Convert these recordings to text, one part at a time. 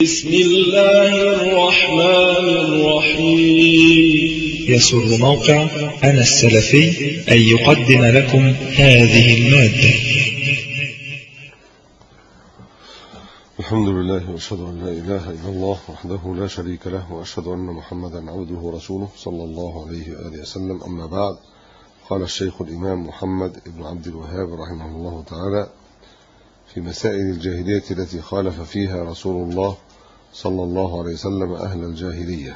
بسم الله الرحمن الرحيم. يسر موقع أنا السلفي أن يقدم لكم هذه المادة. الحمد لله وأشهد أن لا إله إلا الله وحده لا شريك له، وأشهد أن محمدا عبده ورسوله صلى الله عليه وآله وسلم. أما بعد، قال الشيخ الإمام محمد بن عبد الوهاب رحمه الله تعالى في مسائل الجاهلية التي خالف فيها رسول الله صلى الله عليه وسلم أهل الجاهلية.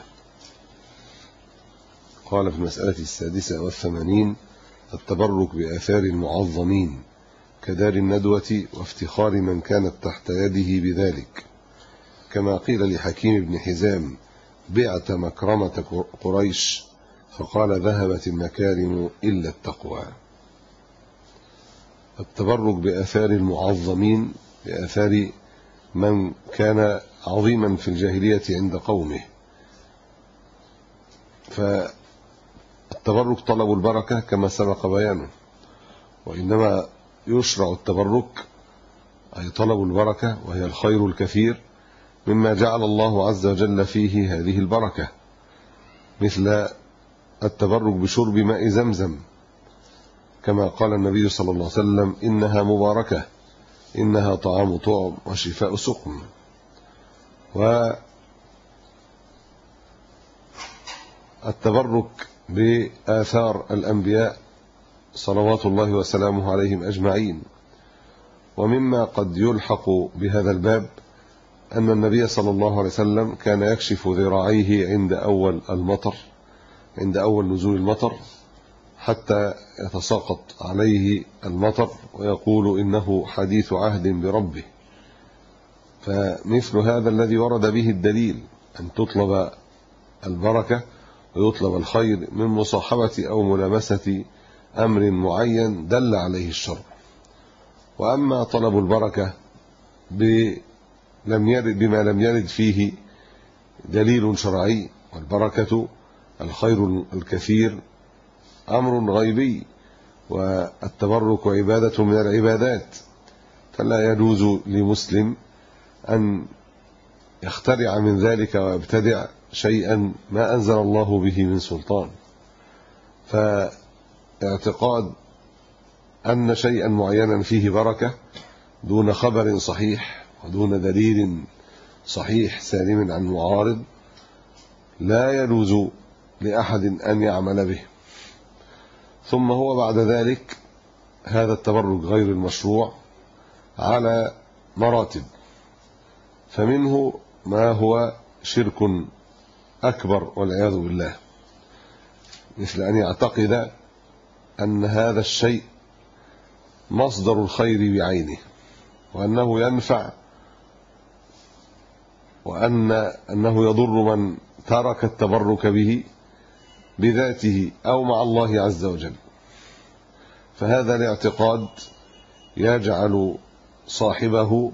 قال في المسألة 86: التبرك بآثار المعظمين كدار الندوة وافتخار من كانت تحت يده بذلك، كما قيل لحكيم بن حزام: بعت مكرمة قريش، فقال: ذهبت المكارم إلا التقوى. التبرك بآثار المعظمين، بآثار من كان عظيما في الجاهلية عند قومه. فالتبرك طلب البركة كما سبق بيانه، وإنما يشرع التبرك أي طلب البركة، وهي الخير الكثير مما جعل الله عز وجل فيه هذه البركة، مثل التبرك بشرب ماء زمزم، كما قال النبي صلى الله عليه وسلم: إنها مباركة، إنها طعام طعم وشفاء سقم. والتبرك بآثار الأنبياء صلوات الله وسلامه عليهم أجمعين. ومما قد يلحق بهذا الباب أن النبي صلى الله عليه وسلم كان يكشف ذراعيه عند أول نزول المطر حتى يتساقط عليه المطر، ويقول إنه حديث عهد بربه. فمثل هذا الذي ورد به الدليل أن تطلب البركة ويطلب الخير من مصاحبة أو ملامسة أمر معين دل عليه الشرع. وأما طلب البركة بما لم يرد فيه دليل شرعي، والبركة الخير الكثير أمر غيبي، والتبرك عبادة من العبادات، فلا يجوز لمسلم أن يخترع من ذلك ويبتدع شيئا ما أنزل الله به من سلطان. فاعتقاد أن شيئا معينا فيه بركة دون خبر صحيح ودون دليل صحيح سالم عن معارض لا يجوز لأحد أن يعمل به. ثم هو بعد ذلك هذا التبرك غير المشروع على مراتب، فمنه ما هو شرك أكبر والعياذ بالله، مثل أن يعتقد أن هذا الشيء مصدر الخير بعينه، وأنه ينفع، وأنه يضر من ترك التبرك به بذاته أو مع الله عز وجل. فهذا الاعتقاد يجعل صاحبه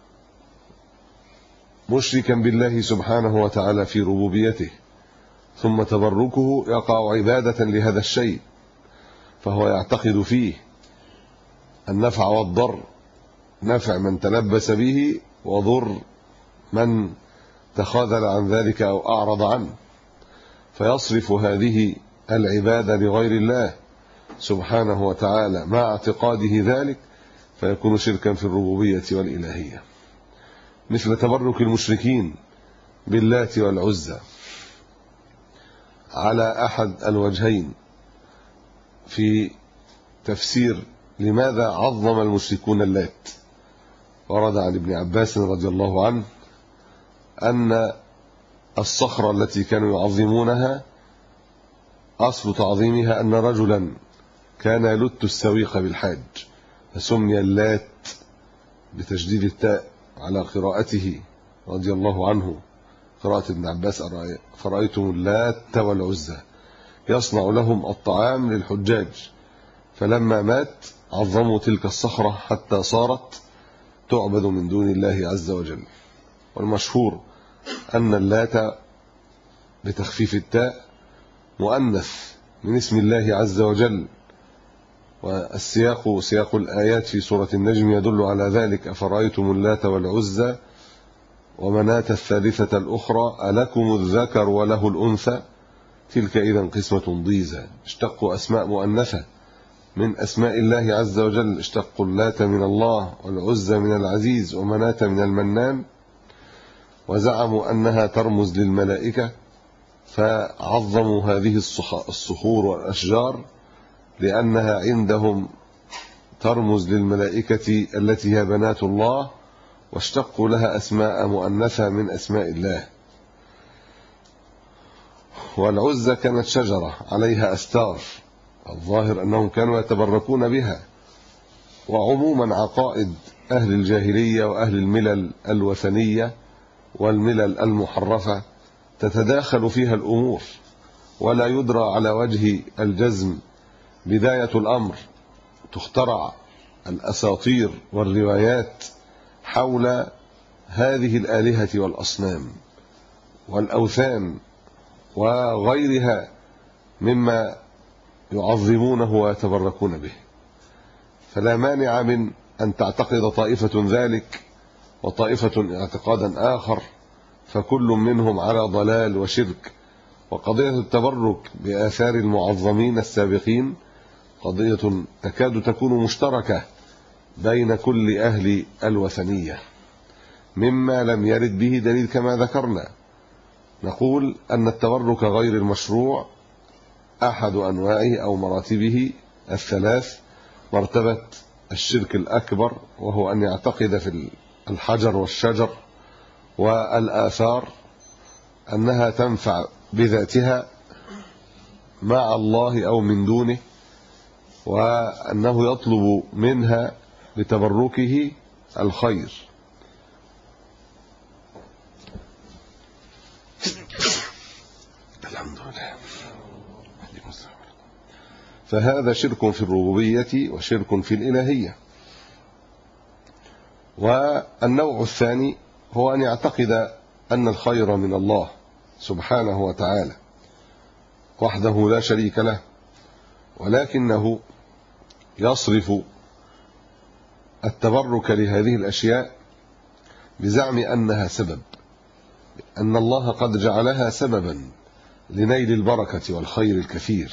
مشركا بالله سبحانه وتعالى في ربوبيته، ثم تبركه يقع عبادة لهذا الشيء، فهو يعتقد فيه النفع والضر، نفع من تلبس به وضر من تخاذل عن ذلك أو أعرض عنه، فيصرف هذه العبادة لغير الله سبحانه وتعالى مع اعتقاده ذلك، فيكون شركا في الربوبية والإلهية، مثل تبرك المشركين باللات والعزى على أحد الوجهين في تفسير لماذا عظم المشركون اللات. ورد عن ابن عباس رضي الله عنه أن الصخرة التي كانوا يعظمونها أصل تعظيمها أن رجلا كان يلت السويق بالحاج، فسمي اللات بتشديد التاء على قراءته رضي الله عنه، قراءة ابن عباس: فرأيتم اللات والعزى يصنع لهم الطعام للحجاج. فلما مات عظموا تلك الصخرة حتى صارت تعبد من دون الله عز وجل. والمشهور أن اللات بتخفيف التاء مؤنث من اسم الله عز وجل، سياق الآيات في سورة النجم يدل على ذلك: أفرأيتم اللات والعزى ومناة الثالثة الأخرى ألكم الذكر وله الأنثى تلك إذا قسمة ضيزى. اشتقوا أسماء مؤنثة من أسماء الله عز وجل، اشتقوا اللات من الله والعزى من العزيز ومناة من المنان، وزعموا أنها ترمز للملائكة، فعظموا هذه الصخور والأشجار لأنها عندهم ترمز للملائكة التي هي بنات الله، واشتقوا لها أسماء مؤنثة من أسماء الله. والعزى كانت شجرة عليها أستار، الظاهر أنهم كانوا يتبركون بها. وعموما عقائد أهل الجاهلية وأهل الملل الوثنية والملل المحرفة تتداخل فيها الأمور، ولا يدرى على وجه الجزم بداية الأمر. تخترع الأساطير والروايات حول هذه الآلهة والأصنام والأوثان وغيرها مما يعظمونه ويتبركون به، فلا مانع من أن تعتقد طائفة ذلك وطائفة اعتقادا آخر، فكل منهم على ضلال وشرك. وقضية التبرك بآثار المعظمين السابقين قضية تكاد تكون مشتركة بين كل أهل الوثنية مما لم يرد به دليل كما ذكرنا. نقول أن التبرك غير المشروع أحد أنواعه أو مراتبه الثلاث: مرتبة الشرك الأكبر، وهو أن يعتقد في الحجر والشجر والآثار أنها تنفع بذاتها مع الله أو من دونه، وأنه يطلب منها بتبركه الخير. الحمد لله. فهذا شرك في الربوبية وشرك في الإلهية. والنوع الثاني هو أن يعتقد أن الخير من الله سبحانه وتعالى وحده لا شريك له، ولكنه يصرف التبرك لهذه الأشياء بزعم أنها سبب، أن الله قد جعلها سببا لنيل البركة والخير الكثير.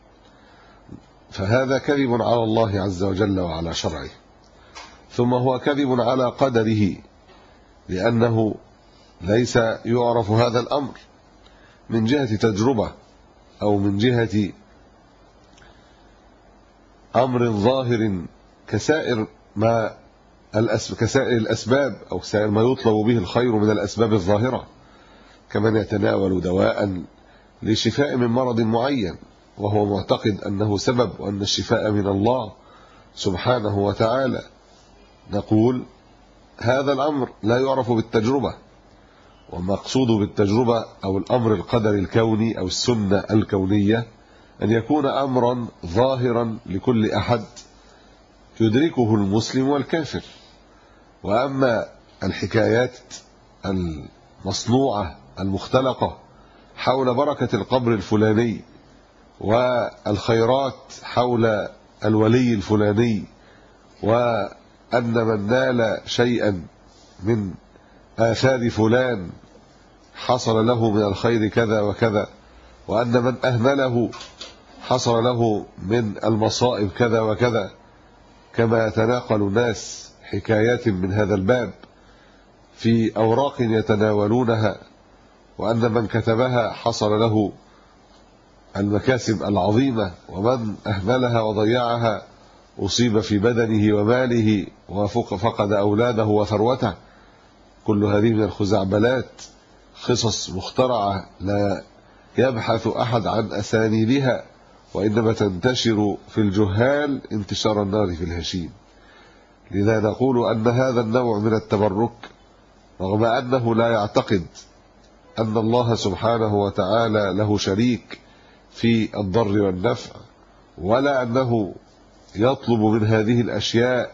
فهذا كذب على الله عز وجل وعلى شرعه، ثم هو كذب على قدره، لأنه ليس يعرف هذا الأمر من جهة تجربة أو من جهة أمر ظاهر كسائر الأسباب أو سائر ما يطلب به الخير من الأسباب الظاهرة، كمن يتناول دواء لشفاء من مرض معين وهو معتقد أنه سبب وأن الشفاء من الله سبحانه وتعالى. نقول هذا الأمر لا يعرف بالتجربة، ومقصود بالتجربة أو الأمر القدري الكوني أو السنة الكونية أن يكون أمرا ظاهرا لكل أحد يدركه المسلم والكافر. وأما الحكايات المصنوعة المختلقة حول بركة القبر الفلاني والخيرات حول الولي الفلاني، وأن من نال شيئا من آثار فلان حصل له من الخير كذا وكذا، وأن من أهمله حصل له من المصائب كذا وكذا، كما يتناقل الناس حكايات من هذا الباب في أوراق يتناولونها، وأن من كتبها حصل له المكاسب العظيمة، ومن أهملها وضيعها أصيب في بدنه وماله وفقد أولاده وثروته. كل هذه من الخزعبلات، قصص مخترعة لا يبحث أحد عن أسانيدها، وإنما تنتشر في الجهال انتشار النار في الهشيم. لذا نقول أن هذا النوع من التبرك رغم أنه لا يعتقد أن الله سبحانه وتعالى له شريك في الضر والنفع، ولا أنه يطلب من هذه الأشياء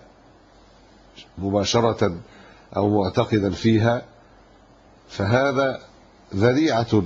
مباشرة أو معتقدا فيها، فهذا ذريعة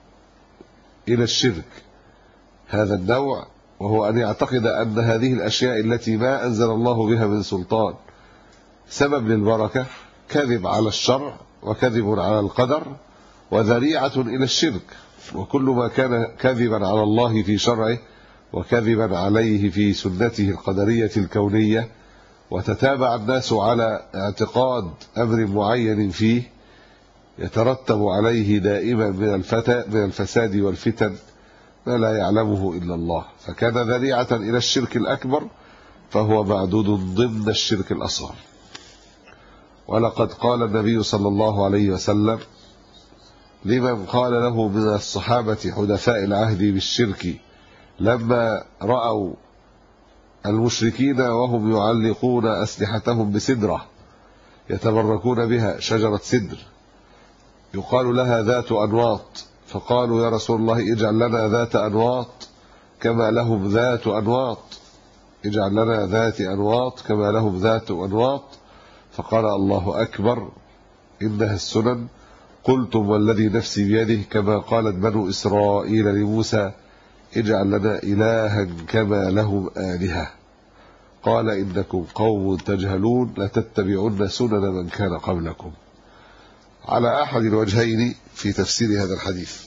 إلى الشرك. هذا النوع وهو أن يعتقد أن هذه الأشياء التي ما أنزل الله بها من سلطان سبب للبركة كذب على الشرع وكذب على القدر وذريعة إلى الشرك، وكل ما كان كذبا على الله في شرعه وكذبا عليه في سنته القدرية الكونية، وتتابع الناس على اعتقاد أمر معين فيه يترتب عليه دائما من الفساد والفتن ما لا يعلمه إلا الله، فكان ذريعة إلى الشرك الأكبر، فهو معدود ضمن الشرك الأصغر. ولقد قال النبي صلى الله عليه وسلم لمن قال له من الصحابة حدثاء العهد بالشرك لما رأوا المشركين وهم يعلقون أسلحتهم بسدرة يتبركون بها، شجرة سدر يقال لها ذات أنواط، فقالوا يا رسول الله اجعل لنا ذات أنواط كما لهم ذات أنواط، اجعل لنا ذات أنواط كما لهم ذات أنواط، فقال الله أكبر إنها السنن، قلتم والذي نفسي بيده كما قالت بنو إسرائيل لموسى اجعل لنا إلها كما لهم آلهة، قال إنكم قوم تجهلون لتتبعون سنن من كان قبلكم. على أحد الوجهين في تفسير هذا الحديث.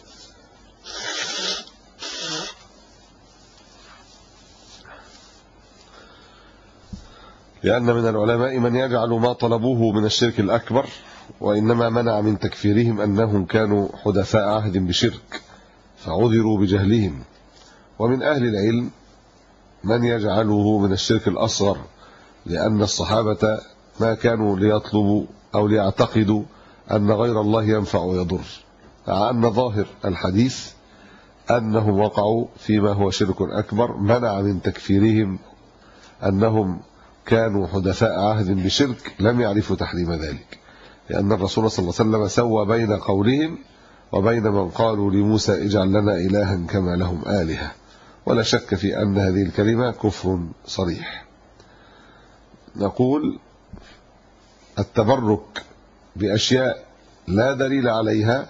لأن من العلماء من يجعل ما طلبوه من الشرك الأكبر، وإنما منع من تكفيرهم أنهم كانوا حدثاء عهد بشرك فعذروا بجهلهم، ومن أهل العلم من يجعله من الشرك الأصغر، لأن الصحابة ما كانوا ليطلبوا أو ليعتقدوا أن غير الله ينفع ويضر، مع أن ظاهر الحديث أنهم وقعوا فيما هو شرك أكبر، منع من تكفيرهم أنهم كانوا حدثاء عهد بشرك لم يعرفوا تحريم ذلك، لأن الرسول صلى الله عليه وسلم سوى بين قولهم وبين من قالوا لموسى اجعل لنا إلها كما لهم آلهة، ولا شك في أن هذه الكلمة كفر صريح. نقول التبرك بأشياء لا دليل عليها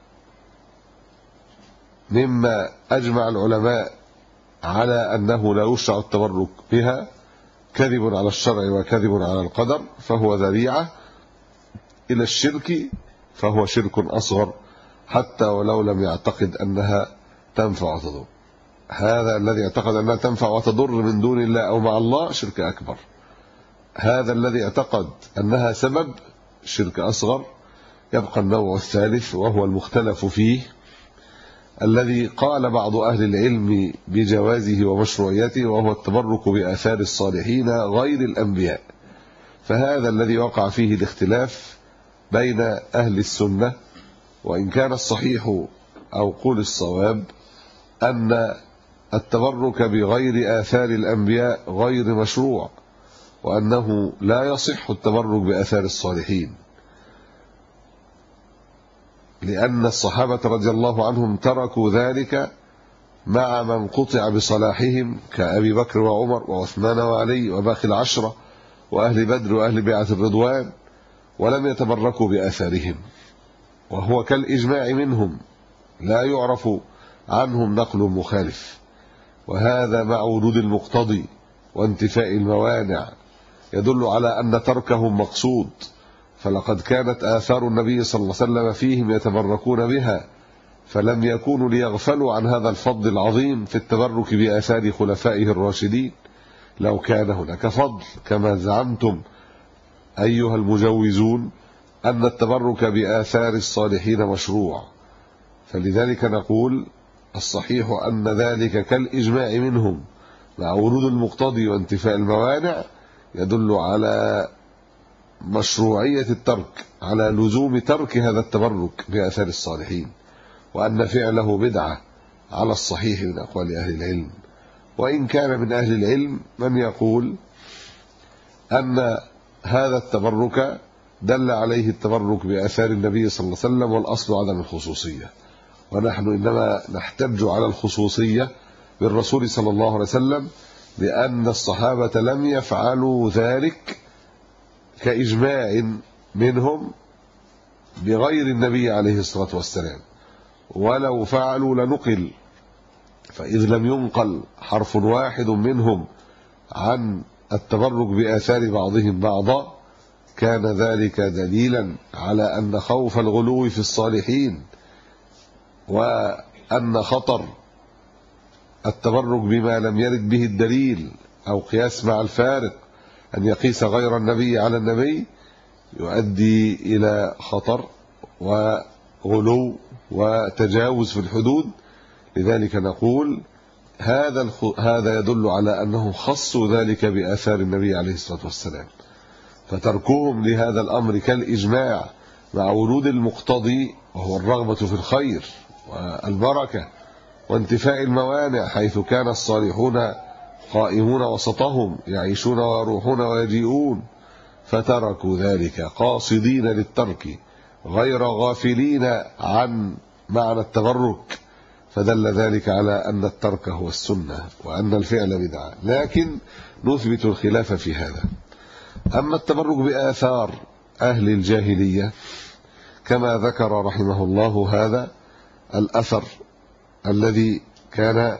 مما أجمع العلماء على أنه لا يشرع التبرك بها كذب على الشرع وكذب على القدر، فهو ذريعة إلى الشرك، فهو شرك أصغر حتى ولو لم يعتقد أنها تنفع وتضر. هذا الذي اعتقد أنها تنفع وتضر من دون الله أو مع الله شرك أكبر، هذا الذي اعتقد أنها سبب شرك أصغر. يبقى النوع الثالث وهو المختلف فيه، الذي قال بعض أهل العلم بجوازه ومشروعيته، وهو التبرك بآثار الصالحين غير الأنبياء، فهذا الذي وقع فيه الاختلاف بين أهل السنة، وإن كان الصحيح أو قول الصواب أن التبرك بغير آثار الأنبياء غير مشروع، وأنه لا يصح التبرك بآثار الصالحين، لأن الصحابة رضي الله عنهم تركوا ذلك مع من قطع بصلاحهم كأبي بكر وعمر وعثمان وعلي وباقي العشرة وأهل بدر وأهل بيعة الرضوان، ولم يتبركوا بآثارهم، وهو كالإجماع منهم لا يعرف عنهم نقل مخالف، وهذا مع وجود المقتضي وانتفاء الموانع يدل على أن تركهم مقصود، فلقد كانت آثار النبي صلى الله عليه وسلم فيهم يتبركون بها، فلم يكونوا ليغفلوا عن هذا الفضل العظيم في التبرك بآثار خلفائه الراشدين. لو كان هناك فضل كما زعمتم أيها المجوزون أن التبرك بآثار الصالحين مشروع، فلذلك نقول الصحيح أن ذلك كالإجماع منهم مع ورود المقتضي وانتفاء الموانع يدل على مشروعية الترك، على لزوم ترك هذا التبرك بآثار الصالحين، وأن فعله بدعة على الصحيح من أقوال أهل العلم. وإن كان من أهل العلم من يقول أن هذا التبرك دل عليه التبرك بآثار النبي صلى الله عليه وسلم، والأصل عدم الخصوصية، ونحن إنما نحتج على الخصوصية بالرسول صلى الله عليه وسلم، لأن الصحابة لم يفعلوا ذلك كإجماع منهم بغير النبي عليه الصلاة والسلام، ولو فعلوا لنقل، فإذ لم ينقل حرف واحد منهم عن التبرك بآثار بعضهم بعضا كان ذلك دليلا على أن خوف الغلو في الصالحين وأن خطر التبرك بما لم يرد به الدليل أو قياس مع الفارق، أن يقيس غير النبي على النبي، يؤدي إلى خطر وغلو وتجاوز في الحدود. لذلك نقول هذا يدل على أنهم خصوا ذلك بآثار النبي عليه الصلاة والسلام، فتركهم لهذا الأمر كالإجماع مع ورود المقتضي، وهو الرغبة في الخير والبركة وانتفاء الموانع، حيث كان الصالحون قائمون وسطهم يعيشون ويروحون ويجيئون، فتركوا ذلك قاصدين للترك غير غافلين عن معنى التبرك، فدل ذلك على أن الترك هو السنة وأن الفعل بدعة، لكن نثبت الخلاف في هذا. أما التبرك بآثار أهل الجاهلية كما ذكر رحمه الله هذا الأثر الذي كان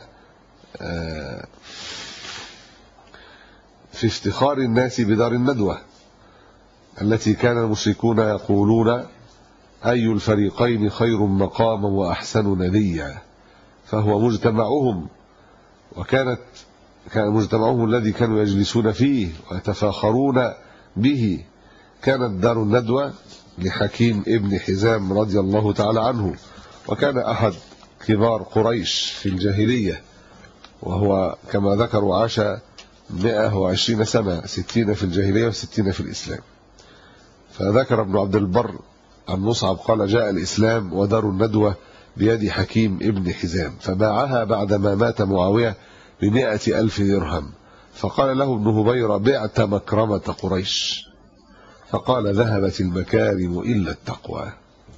في افتخار الناس بدار الندوة التي كان المشركون يقولون أي الفريقين خير مقاما وأحسن نديا، فهو مجتمعهم، كان مجتمعهم الذي كانوا يجلسون فيه ويتفاخرون به. كانت دار الندوة لحكيم ابن حزام رضي الله تعالى عنه، وكان أحد كبار قريش في الجاهلية، وهو كما ذكروا عاش 120 سنة، 60 في الجاهلية و60 في الإسلام. فذكر ابن عبد البر عن مصعب قال: جاء الإسلام ودار الندوة بيد حكيم ابن حزام، فباعها بعدما مات معاوية ب100,000 درهم، فقال له ابن هبيرة: بعت مكرمة قريش، فقال: ذهبت المكارم إلا التقوى.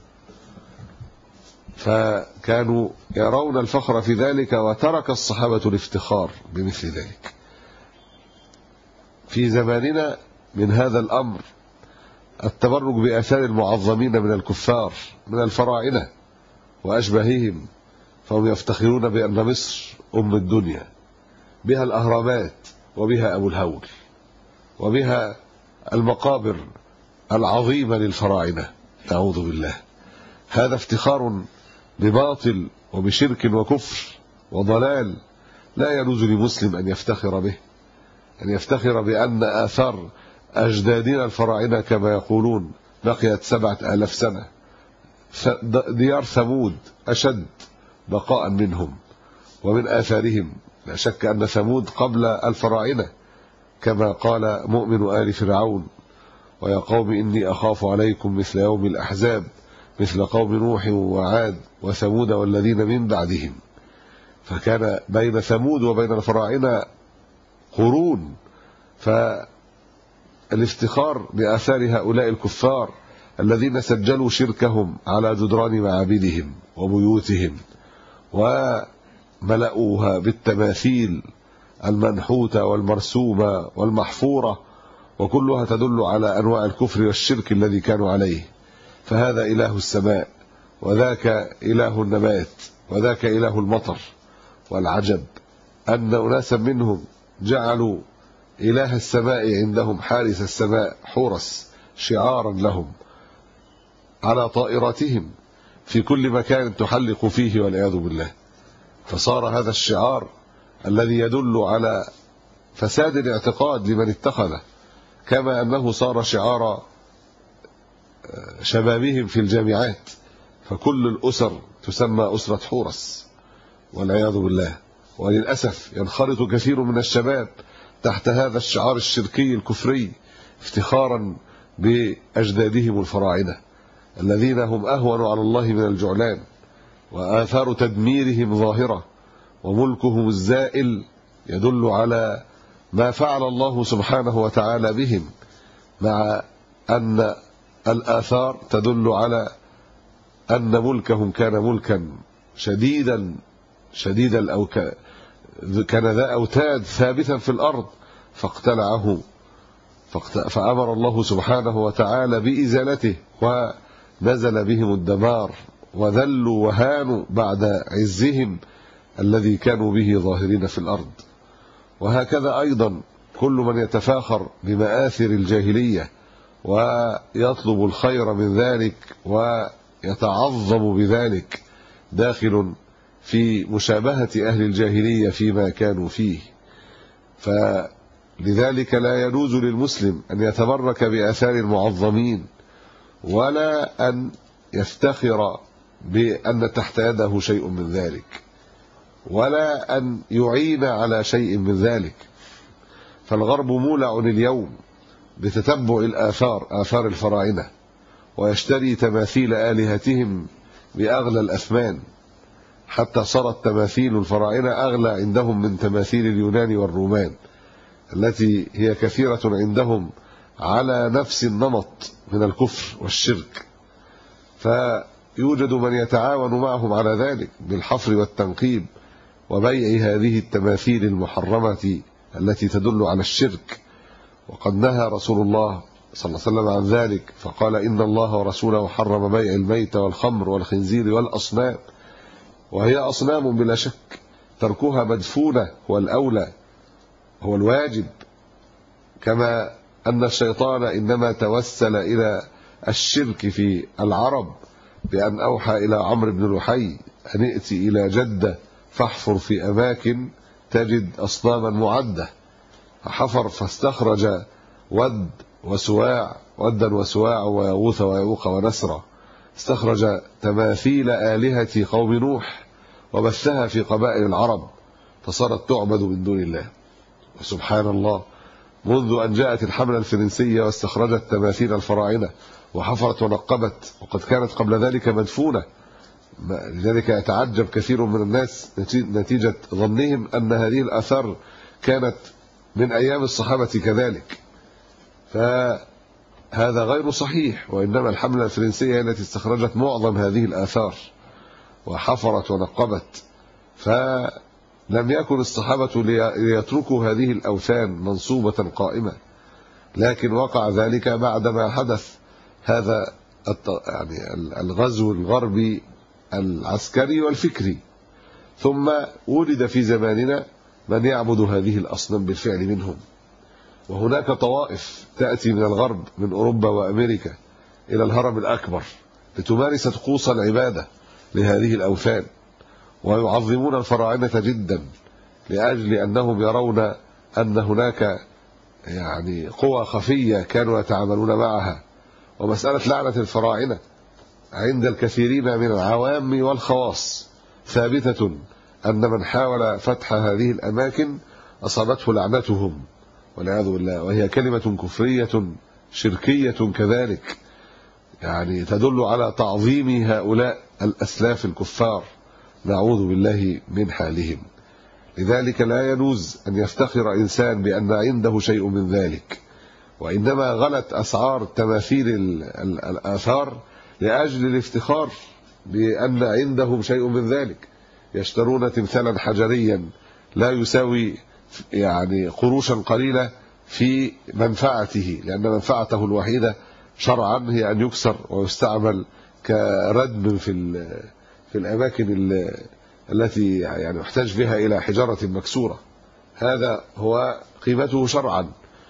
فكانوا يرون الفخر في ذلك، وترك الصحابة الافتخار بمثل ذلك. في زماننا من هذا الأمر التبرك بآثار المعظمين من الكفار من الفراعنة وأشباههم، فهم يفتخرون بأن مصر أم الدنيا، بها الأهرامات وبها أبو الهول وبها المقابر العظيمة للفراعنة، نعوذ بالله. هذا افتخار بباطل وبشرك وكفر وضلال لا يجوز لمسلم أن يفتخر به، أن يفتخر بأن آثار أجدادنا الفراعنة كما يقولون بقيت 7,000 سنة، ديار ثمود أشد بقاء منهم ومن آثارهم. لا شك أن ثمود قبل الفراعنة، كما قال مؤمن آل فرعون: ويا قوم إني أخاف عليكم مثل يوم الأحزاب مثل قوم نوح وعاد وثمود والذين من بعدهم. فكان بين ثمود وبين الفراعنة قرون، فالافتخار بآثار هؤلاء الكفار الذين سجلوا شركهم على جدران معابدهم وبيوتهم وملأوها بالتماثيل المنحوتة والمرسومة والمحفورة، وكلها تدل على أنواع الكفر والشرك الذي كانوا عليه. فهذا إله السماء، وذاك إله النبات، وذاك إله المطر. والعجب أن أناسا منهم جعلوا إله السماء عندهم حارس السماء حورس، شعارا لهم على طائراتهم في كل مكان تحلق فيه والعياذ بالله. فصار هذا الشعار الذي يدل على فساد الاعتقاد لمن اتخذه، كما أنه صار شعار شبابهم في الجامعات، فكل الأسر تسمى أسرة حورس والعياذ بالله. وللأسف ينخرط كثير من الشباب تحت هذا الشعار الشركي الكفري افتخارا بأجدادهم الفراعنة الذين هم أهون على الله من الجعلان، وآثار تدميرهم ظاهرة، وملكهم الزائل يدل على ما فعل الله سبحانه وتعالى بهم، مع أن الآثار تدل على أن ملكهم كان ملكا شديدا كان ذا أوتاد ثابتا في الأرض فاقتلعه، فأمر الله سبحانه وتعالى بإزالته، ونزل بهم الدمار وذلوا وهانوا بعد عزهم الذي كانوا به ظاهرين في الأرض. وهكذا أيضا كل من يتفاخر بمآثر الجاهلية ويطلب الخير من ذلك ويتعظم بذلك، داخل في مشابهة أهل الجاهلية فيما كانوا فيه. فلذلك لا يجوز للمسلم أن يتبرك بآثار المعظمين، ولا أن يفتخر بأن تحت يده شيء من ذلك، ولا أن يعين على شيء من ذلك. فالغرب مولع اليوم بتتبع آثار الفراعنة، ويشتري تماثيل آلهتهم بأغلى الأثمان، حتى صارت تماثيل الفراعنة أغلى عندهم من تماثيل اليونان والرومان، التي هي كثيرة عندهم على نفس النمط من الكفر والشرك. فيوجد من يتعاون معهم على ذلك بالحفر والتنقيب وبيع هذه التماثيل المحرمة التي تدل على الشرك. وقد نهى رسول الله صلى الله عليه وسلم عن ذلك، فقال: إن الله ورسوله حرم بيع الميت والخمر والخنزير والأصنام. وهي أصنام بلا شك، تركها مدفونة هو الأولى، هو الواجب. كما أن الشيطان إنما توسل إلى الشرك في العرب بأن أوحى إلى عمرو بن لحي أن ائتي إلى جدة فاحفر في أماكن تجد أصناما معدة. فحفر فاستخرج ودا وسواع ويغوث ويعوق ونسرا، استخرج تماثيل آلهة قوم نوح وبثها في قبائل العرب، فصارت تعبد من دون الله. وسبحان الله، منذ أن جاءت الحملة الفرنسية واستخرجت تماثيل الفراعنة وحفرت ونقبت، وقد كانت قبل ذلك مدفونة. لذلك يتعجب كثير من الناس نتيجة ظنهم أن هذه الآثار كانت من أيام الصحابة كذلك، فهذا غير صحيح. وإنما الحملة الفرنسية التي استخرجت معظم هذه الآثار وحفرت ونقبت، فلم يكن الصحابة ليتركوا هذه الأوثان منصوبة قائمة، لكن وقع ذلك بعدما حدث هذا يعني الغزو الغربي العسكري والفكري. ثم ولد في زماننا من يعبد هذه الأصنام بالفعل منهم، وهناك طوائف تأتي من الغرب من أوروبا وأمريكا إلى الهرم الأكبر لتمارس طقوس العبادة لهذه الأوثان، ويعظمون الفراعنة جدا لأجل أنهم يرون أن هناك يعني قوى خفية كانوا يتعاملون معها. ومسألة لعنة الفراعنة عند الكثيرين من العوام والخواص ثابتة، أن من حاول فتح هذه الأماكن أصابته لعنتهم والعياذ بالله، وهي كلمة كفرية شركية كذلك، يعني تدل على تعظيم هؤلاء الأسلاف الكفار، نعوذ بالله من حالهم. لذلك لا يجوز أن يفتخر إنسان بأن عنده شيء من ذلك، وإنما غلت أسعار تماثيل الآثار لأجل الافتخار بأن عندهم شيء من ذلك. يشترون تمثالا حجريا لا يساوي يعني قروشا قليلة في منفعته، لأن منفعته الوحيدة شرعا هي أن يكسر ويستعمل كردم في الأماكن التي يعني يحتاج بها إلى حجارة مكسورة، هذا هو قيمته شرعا.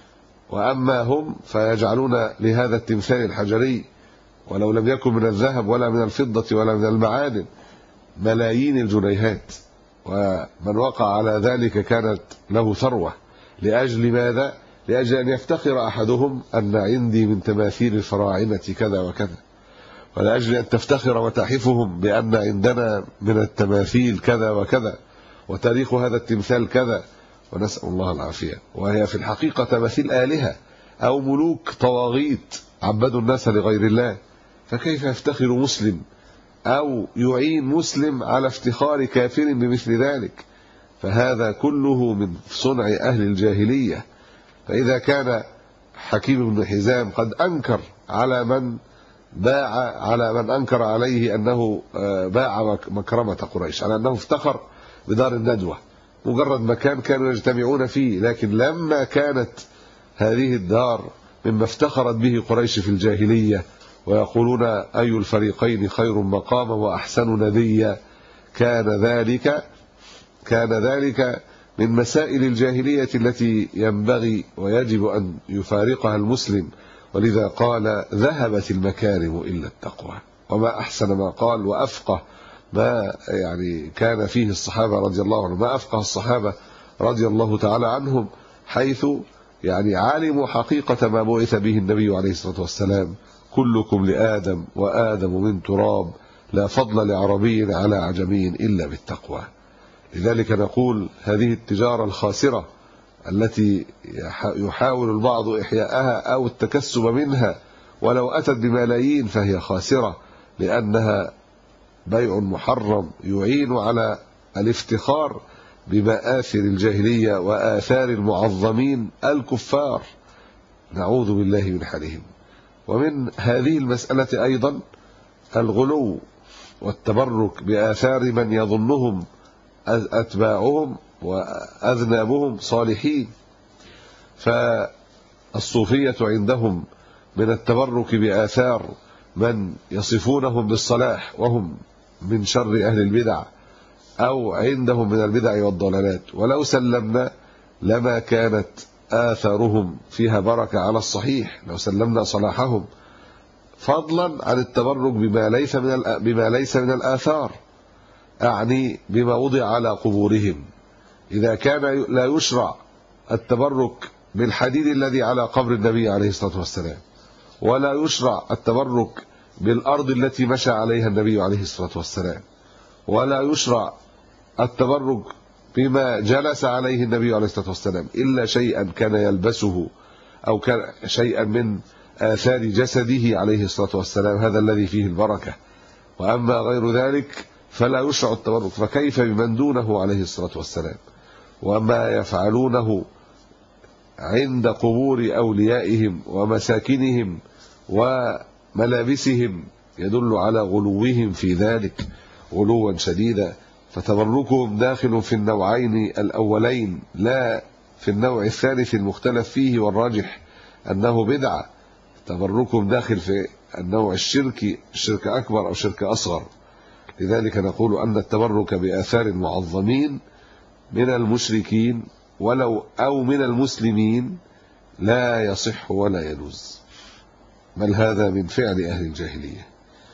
وأما هم فيجعلون لهذا التمثال الحجري ولو لم يكن من الذهب ولا من الفضة ولا من المعادن ملايين الجنيهات، ومن وقع على ذلك كانت له ثروة. لأجل ماذا؟ لأجل أن يفتخر أحدهم أن عندي من تماثيل الفراعنة كذا وكذا، ولأجل أن تفتخر متاحفهم بأن عندنا من التماثيل كذا وكذا، وتاريخ هذا التمثال كذا، ونسأل الله العافية. وهي في الحقيقة تماثيل آلهة أو ملوك طواغيت عبدوا الناس لغير الله، فكيف يفتخر مسلم أو يعين مسلم على افتخار كافر بمثل ذلك؟ فهذا كله من صنع أهل الجاهلية. فإذا كان حكيم بن حزام قد أنكر على من أنكر عليه أنه باع مكرمة قريش، على أنه افتخر بدار الندوة، مجرد مكان كانوا يجتمعون فيه، لكن لما كانت هذه الدار مما افتخرت به قريش في الجاهلية ويقولون أي الفريقين خير مقاما وأحسن نديا، كان ذلك من مسائل الجاهلية التي ينبغي ويجب أن يفارقها المسلم ولذا قال ذهبت المكارم إلا التقوى. وما أحسن ما قال وأفقه ما يعني كان فيه الصحابة رضي الله عنهم، ما أفقه الصحابة رضي الله تعالى عنهم، حيث يعني علموا حقيقة ما بعث به النبي عليه الصلاة والسلام: كلكم لآدم وآدم من تراب، لا فضل لعربي على عجمي إلا بالتقوى. لذلك نقول هذه التجارة الخاسرة التي يحاول البعض إحياءها أو التكسب منها ولو أتت بملايين فهي خاسرة، لأنها بيع محرم يعين على الافتخار بمآثر الجاهلية وآثار المعظمين الكفار، نعوذ بالله من حالهم. ومن هذه المسألة أيضا الغلو والتبرك بآثار من يظنهم أتباعهم وأذنابهم صالحين. فالصوفية عندهم من التبرك بآثار من يصفونهم بالصلاح وهم من شر أهل البدع، أو عندهم من البدع والضلالات، ولو سلمنا لما كانت آثارهم فيها بركة على الصحيح لو سلمنا صلاحهم، فضلا عن التبرك بما ليس من الآثار، أعني بما وضع على قبورهم. إذا كان لا يشرع التبرك بالحديد الذي على قبر النبي عليه الصلاة والسلام، ولا يشرع التبرك بالأرض التي مشى عليها النبي عليه الصلاة والسلام، ولا يشرع التبرك بما جلس عليه النبي عليه الصلاة والسلام إلا شيئا كان يلبسه أو كان شيئا من آثار جسده عليه الصلاة والسلام، هذا الذي فيه البركة. وأما غير ذلك فلا يشرع التبرك، فكيف بمن دونه عليه الصلاة والسلام؟ وما يفعلونه عند قبور أوليائهم ومساكنهم وملابسهم يدل على غلوهم في ذلك غلوا شديدا. فتبركهم داخل في النوعين الأولين لا في النوع الثالث المختلف فيه، والراجح أنه بدعة. تبركهم داخل في النوع الشرك أكبر أو شرك أصغر. لذلك نقول أن التبرك بآثار المعظمين من المشركين أو من المسلمين لا يصح ولا يجوز، بل هذا من فعل أهل الجاهلية.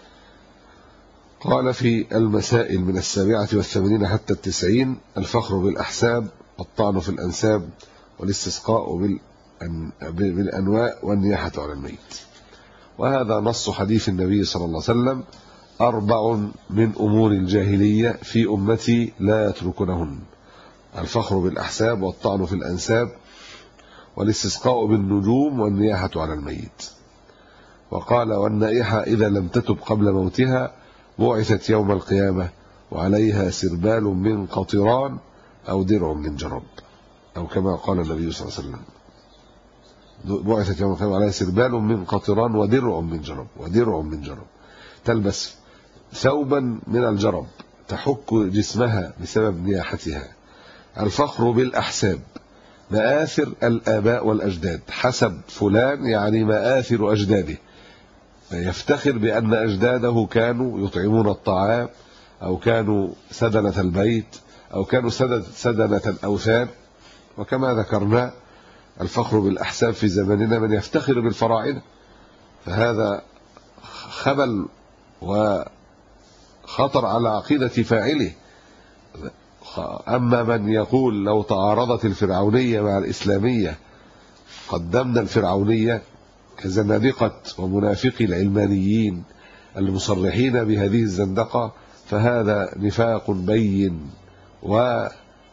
قال في المسائل من 87 حتى 90: الفخر بالأحساب، والطعن في الأنساب، والاستسقاء بالأنواء، والنياحة على الميت. وهذا نص حديث النبي صلى الله عليه وسلم: 4 من أمور الجاهلية في أمتي لا يتركونهن: الفخر بالأحساب، والطعن في الأنساب، والاستسقاء بالنجوم، والنياحة على الميت. وقال: والنائحة إذا لم تتب قبل موتها بعثت يوم القيامة وعليها سربال من قطران أو درع من جرب، أو كما قال النبي صلى الله عليه وسلم: بعثت يوم القيامة وعليها سربال من قطران ودرع من جرب، تلبس ثوبا من الجرب تحك جسمها بسبب نياحتها. الفخر بالأحساب، مآثر الآباء والأجداد، حسب فلان يعني مآثر أجداده، يفتخر بأن أجداده كانوا يطعمون الطعام، أو كانوا سدنة البيت، أو كانوا سدنة الأوثان. وكما ذكرنا الفخر بالأحساب في زماننا من يفتخر بالفراعنة، فهذا خبل وخطر على عقيدة فاعله. أما من يقول لو تعارضت الفرعونية مع الإسلامية قدمنا الفرعونية، كزنادقة ومنافقي العلمانيين المصرحين بهذه الزندقة، فهذا نفاق بين وردة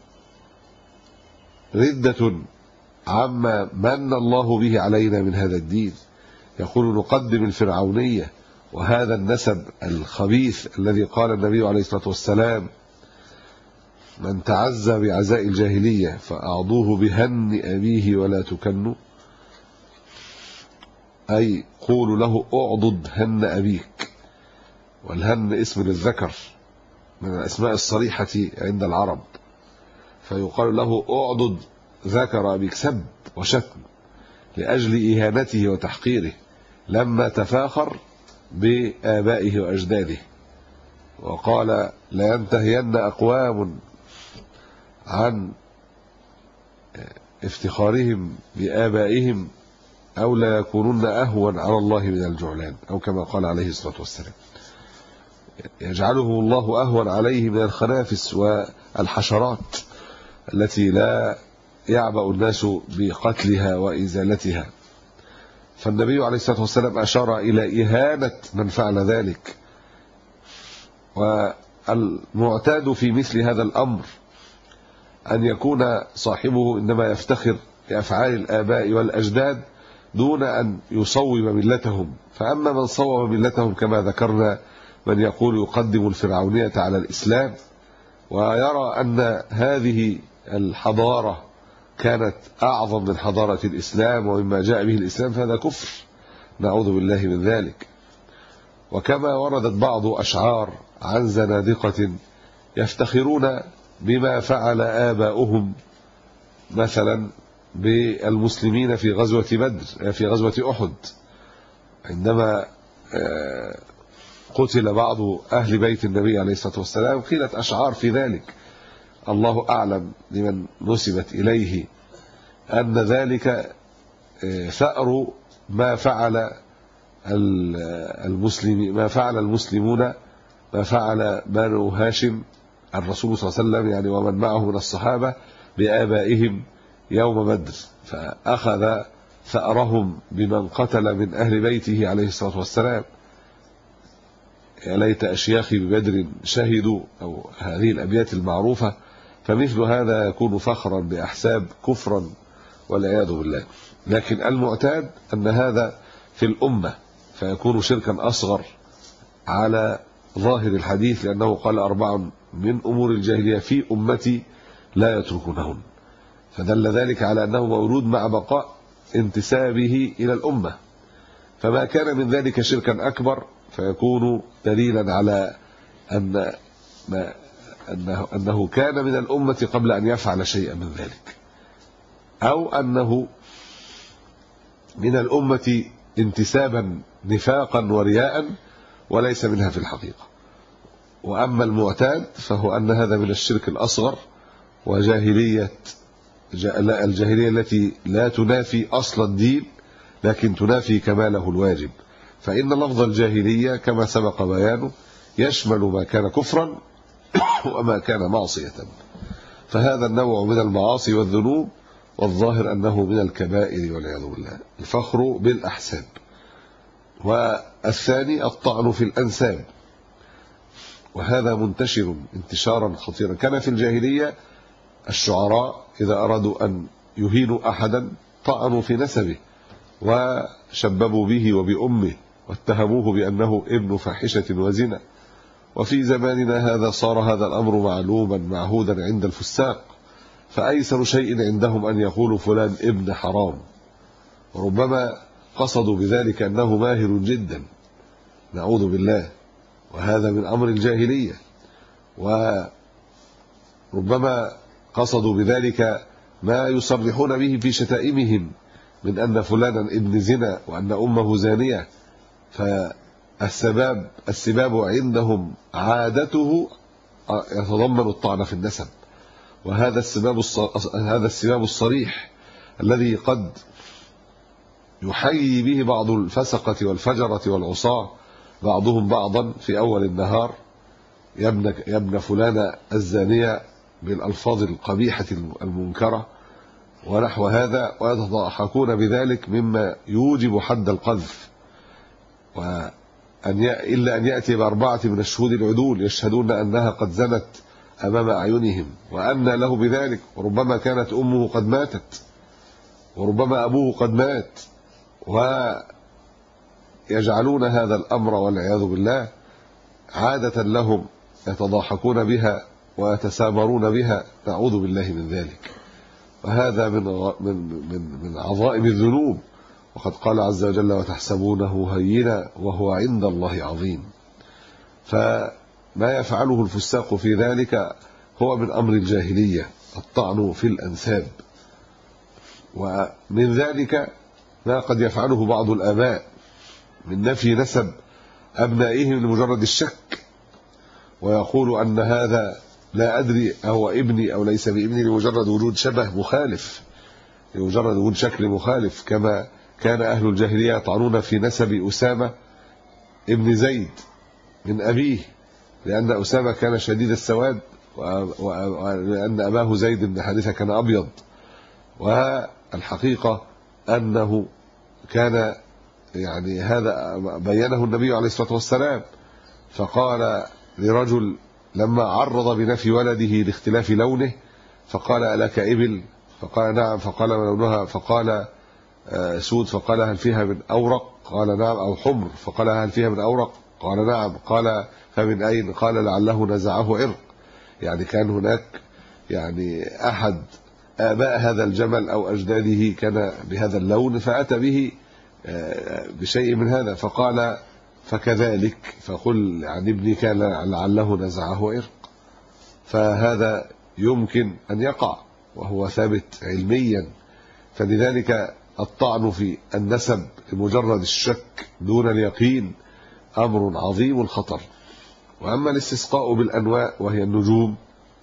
عما من الله به علينا من هذا الدين. يقول نقدم الفرعونية وهذا النسب الخبيث الذي قال النبي عليه الصلاة والسلام: من تعزى بعزاء الجاهلية فأعضوه بهن أبيه ولا تكنوا، أي قولوا له أعضد هن أبيك. والهن اسم للذكر من الأسماء الصريحة عند العرب، فيقال له أعضد ذكر أبيك، سب وشتم لأجل إهانته وتحقيره لما تفاخر بآبائه وأجداده. وقال: لا ينتهين أقوام عن افتخارهم بآبائهم أو لا يكونن أهون على الله من الجعلان، أو كما قال عليه الصلاة والسلام. يجعله الله أهون عليه من الخنافس والحشرات التي لا يعبأ الناس بقتلها وإزالتها. فالنبي عليه الصلاة والسلام أشار إلى إهانة من فعل ذلك. والمعتاد في مثل هذا الأمر أن يكون صاحبه إنما يفتخر بأفعال الآباء والأجداد دون أن يصوب ملتهم. فأما من صوب ملتهم كما ذكرنا من يقول يقدم الفرعونية على الإسلام ويرى أن هذه الحضارة كانت أعظم من حضارة الإسلام ومما جاء به الإسلام، فهذا كفر، نعوذ بالله من ذلك. وكما وردت بعض أشعار عن زنادقة يفتخرون بما فعل آباؤهم مثلا بالمسلمين في غزوة بدر، في غزوة أحد، عندما قتل بعض أهل بيت النبي عليه الصلاة والسلام. قيلت أشعار في ذلك، الله أعلم لمن نسبت إليه، أن ذلك ثأر ما فعل المسلمون، ما فعل بنو هاشم الرسول صلى الله عليه وسلم يعني ومن معه من الصحابة بآبائهم يوم بدر، فأخذ ثأرهم بمن قتل من أهل بيته عليه الصلاة والسلام. يا ليت أشياخي ببدر شهدوا، أو هذه الأبيات المعروفة. فمثل هذا يكون فخرا بأحساب كفرا والعياذ بالله. لكن المعتاد أن هذا في الأمة فيكون شركا أصغر على ظاهر الحديث، لأنه قال 4 من أمور الجاهلية في أمتي لا يتركونهن، فدل ذلك على أنه مولود مع بقاء انتسابه إلى الأمة. فما كان من ذلك شركا أكبر فيكون دليلا على أنه كان من الأمة قبل أن يفعل شيئا من ذلك، أو أنه من الأمة انتسابا نفاقا ورياء وليس منها في الحقيقة. وأما المعتاد فهو أن هذا من الشرك الأصغر وجاهلية، الجاهلية التي لا تنافي أصل الدين لكن تنافي كماله الواجب. فإن لفظ الجاهلية كما سبق بيانه يشمل ما كان كفرا وما كان معصية، فهذا النوع من المعاصي والذنوب، والظاهر أنه من الكبائر والعياذ بالله، الفخر بالأحساب. والثاني الطعن في الأنساب، وهذا منتشر انتشارا خطيرا. كان في الجاهلية الشعراء إذا أرادوا أن يهينوا أحدا طعنوا في نسبه وشببوا به وبأمه واتهموه بأنه ابن فاحشة وزنا. وفي زماننا هذا صار هذا الأمر معلوما معهودا عند الفساق، فأيسر شيء عندهم أن يقولوا فلان ابن حرام، وربما قصدوا بذلك أنه ماهر جدا، نعوذ بالله، وهذا من أمر الجاهلية. وربما قصدوا بذلك ما يصرحون به في شتائمهم من أن فلانا ابن زنا وأن أمه زانية، فالسباب عندهم عادته يتضمن الطعن في النسب. وهذا السباب الصريح الذي قد يحيي به بعض الفسقة والفجرة والعصاة بعضهم بعضا في أول النهار، يا ابن فلانة الزانية بالألفاظ القبيحة المنكرة ونحو هذا، ويتضاحكون بذلك مما يوجب حد القذف، إلا أن يأتي ب4 من الشهود العدول يشهدون أنها قد زنت أمام أعينهم وأن له بذلك، وربما كانت أمه قد ماتت وربما أبوه قد مات، ويجعلون هذا الأمر والعياذ بالله عادة لهم يتضاحكون بها ويتسامرون بها، نعوذ بالله من ذلك. وهذا من عظائم الذنوب، وقد قال عز وجل وتحسبونه هينا وهو عند الله عظيم. فما يفعله الفساق في ذلك هو من أمر الجاهلية، الطعن في الأنساب. ومن ذلك ما قد يفعله بعض الآباء من نفي نسب أبنائهم لمجرد الشك، ويقول أن هذا لا أدري هو ابني أو ليس بابني لمجرد وجود شبه مخالف، لمجرد وجود شكل مخالف، كما كان أهل الجاهلية يطعنون في نسب أسامة ابن زيد من أبيه، لأن أسامة كان شديد السواد، وأن أباه زيد بن حارثة كان أبيض. والحقيقة أنه كان يعني هذا بينه النبي عليه الصلاة والسلام، فقال لرجل لما عرض بنفي ولده لاختلاف لونه فقال: ألك إبل؟ فقال: نعم. فقال: ما لونها؟ فقال: سود. فقال: هل فيها من أورق؟ قال: نعم. أو حمر؟ فقال: هل فيها من أورق؟ قال: نعم. قال: فمن أين؟ قال: لعله نزعه عرق. يعني كان هناك يعني أحد آباء هذا الجمل أو أجداده كان بهذا اللون فأتى به بشيء من هذا، فقال: فكذلك فقل عن ابنك لعله نزعه عرق. فهذا يمكن أن يقع وهو ثابت علميا. فلذلك الطعن في النسب لمجرد الشك دون اليقين أمر عظيم الخطر. وأما الاستسقاء بالأنواء وهي النجوم،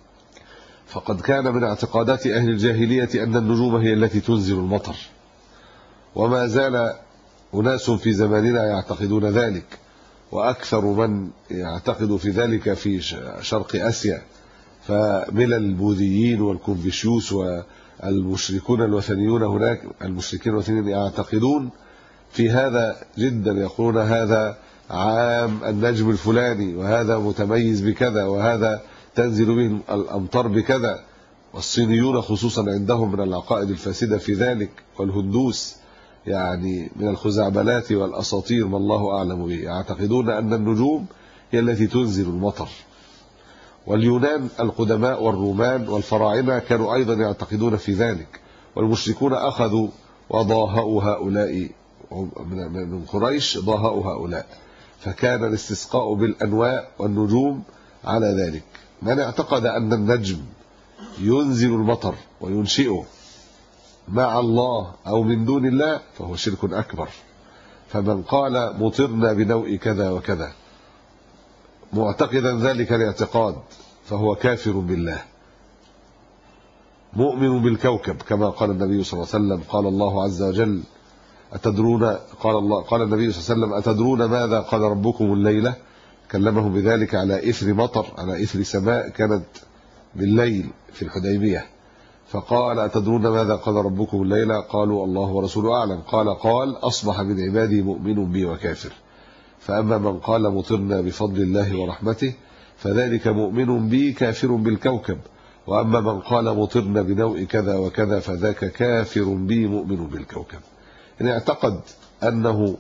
فقد كان من اعتقادات أهل الجاهلية أن النجوم هي التي تنزل المطر، وما زال أناس في زماننا يعتقدون ذلك، وأكثر من يعتقد في ذلك في شرق آسيا، فمن البوذيين والكونفوشيوس والمشركون الوثنيون هناك، المشركين الوثنيين يعتقدون في هذا جدا، يقولون هذا عام النجم الفلاني، وهذا متميز بكذا، وهذا تنزل به الأمطار بكذا. والصينيون خصوصا عندهم من العقائد الفاسدة في ذلك، والهندوس يعني من الخزعبلات والأساطير ما الله أعلم به، يعتقدون أن النجوم هي التي تنزل المطر. واليونان القدماء والرومان والفراعنة كانوا أيضا يعتقدون في ذلك، والمشركون أخذوا وضاهأوا هؤلاء من قريش، ضاهأوا هؤلاء، فكان الاستسقاء بالأنواء والنجوم على ذلك. من اعتقد أن النجم ينزل المطر وينشئه مع الله أو من دون الله فهو شرك أكبر. فمن قال مطرنا بنوء كذا وكذا معتقدا ذلك الاعتقاد فهو كافر بالله مؤمن بالكوكب، كما قال النبي صلى الله عليه وسلم. قال الله عز وجل: أتدرون قال النبي صلى الله عليه وسلم: أتدرون ماذا قال ربكم الليلة؟ كلمهم بذلك على إثر مطر، على إثر سماء كانت بالليل في الحديبية، فقال: أتدرون ماذا قال ربكم الليلة؟ قالوا: الله ورسوله أعلم. قال: أصبح من عبادي مؤمن بي وكافر. فأما من قال مطرنا بفضل الله ورحمته فذلك مؤمن بي كافر بالكوكب، وأما من قال مطرنا بنوء كذا وكذا فذاك كافر بي مؤمن بالكوكب. إن اعتقد أنه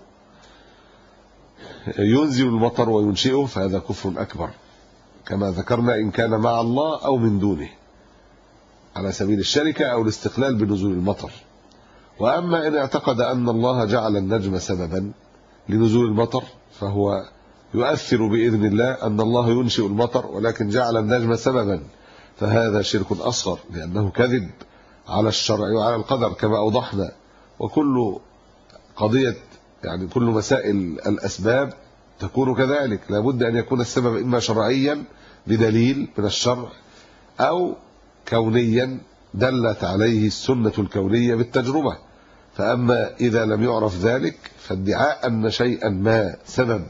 ينزل المطر وينشئه فهذا كفر أكبر، كما ذكرنا، إن كان مع الله أو من دونه على سبيل الشركة أو الاستقلال بنزول المطر. وأما إن اعتقد أن الله جعل النجم سببا لنزول المطر فهو يؤثر بإذن الله أن الله ينشئ المطر، ولكن جعل النجم سببا، فهذا شرك أصغر، لأنه كذب على الشرع وعلى القدر كما أوضحنا. وكل قضية يعني كل مسائل الأسباب تكون كذلك، لابد أن يكون السبب إما شرعيا بدليل من الشرع أو كونيا دلت عليه السنة الكونية بالتجربة. فأما إذا لم يعرف ذلك فادعاء أن شيئا ما سبب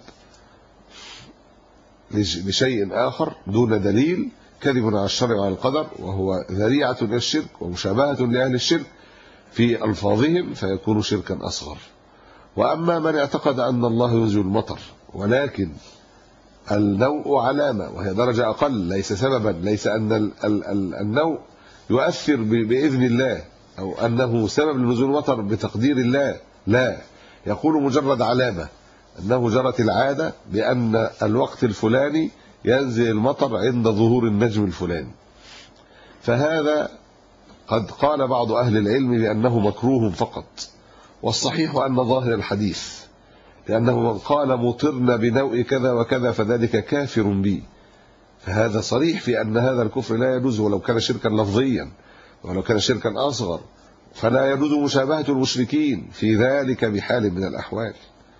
لشيء آخر دون دليل كذب على الشرع وعلى القدر، وهو ذريعة إلى الشرك ومشابهة لأهل الشرك في ألفاظهم، فيكون شركا أصغر. وأما من اعتقد أن الله ينزل المطر ولكن النوء علامة وهي درجة أقل ليس سببا، ليس أن النوء يؤثر بإذن الله أو أنه سبب لنزول المطر بتقدير الله، لا، يقول مجرد علامة، أنه جرت العادة بأن الوقت الفلاني ينزل المطر عند ظهور النجم الفلاني. فهذا قد قال بعض أهل العلم بأنه مكروه فقط، والصحيح أن ظاهر الحديث لأنه من قال مطرنا بنوء كذا وكذا فذلك كافر بي، فهذا صريح في أن هذا الكفر لا يجوز، ولو كان شركا لفظيا ولو كان شركا أصغر، فلا يجوز مشابهة المشركين في ذلك بحال من الأحوال.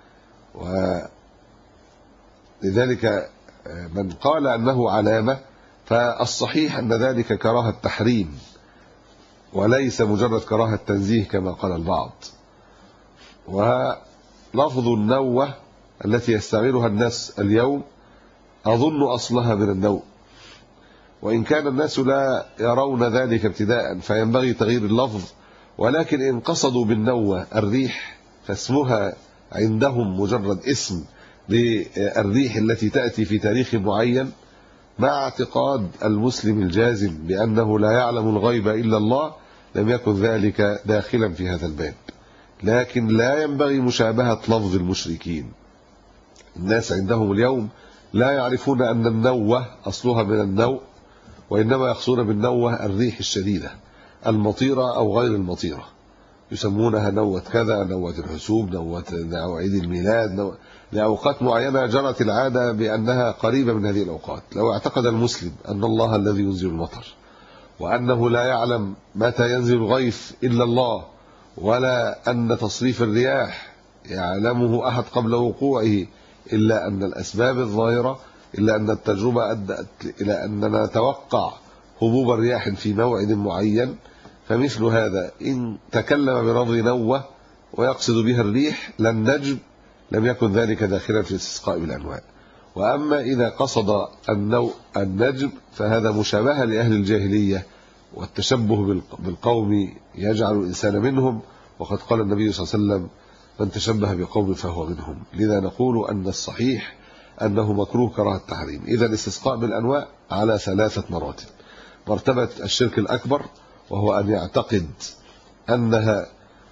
ولذلك من قال أنه علامة فالصحيح أن ذلك كراهة تحريم وليس مجرد كراهة تنزيه كما قال البعض. ولفظ النوة التي يستعملها الناس اليوم أظن أصلها من النوء، وإن كان الناس لا يرون ذلك ابتداء فينبغي تغيير اللفظ، ولكن إن قصدوا بالنوة الريح فاسمها عندهم مجرد اسم للريح التي تأتي في تاريخ معين، مع اعتقاد المسلم الجازم بأنه لا يعلم الغيب إلا الله، لم يكن ذلك داخلا في هذا الباب. لكن لا ينبغي مشابهة لفظ المشركين. الناس عندهم اليوم لا يعرفون أن النوة أصلها من النوء، وإنما يقصدون بالنوة الريح الشديدة المطيرة أو غير المطيرة، يسمونها نوة كذا، نوة الحسوب، نوة عيد الميلاد، لأوقات معينة جرت العادة بأنها قريبة من هذه الأوقات. لو اعتقد المسلم أن الله الذي ينزل المطر، وأنه لا يعلم متى ينزل الغيث إلا الله، ولا أن تصريف الرياح يعلمه أحد قبل وقوعه، إلا أن الأسباب الظاهرة، إلا أن التجربة أدت إلى أننا نتوقع هبوب الرياح في موعد معين، فمثل هذا إن تكلم بلفظ نوة ويقصد بها الريح لن نجب، لم يكن ذلك داخلا في الاستسقاء بالأنواع. وأما إذا قصد النجم فهذا مشابهة لأهل الجاهلية، والتشبه بالقوم يجعل الإنسان منهم، وقد قال النبي صلى الله عليه وسلم: من تشبه بقوم فهو منهم. لذا نقول أن الصحيح أنه مكروه كراهة التحريم. إذا الاستسقاء بالأنواع على 3 مراتب. مرتبة الشرك الأكبر، وهو أن يعتقد أنها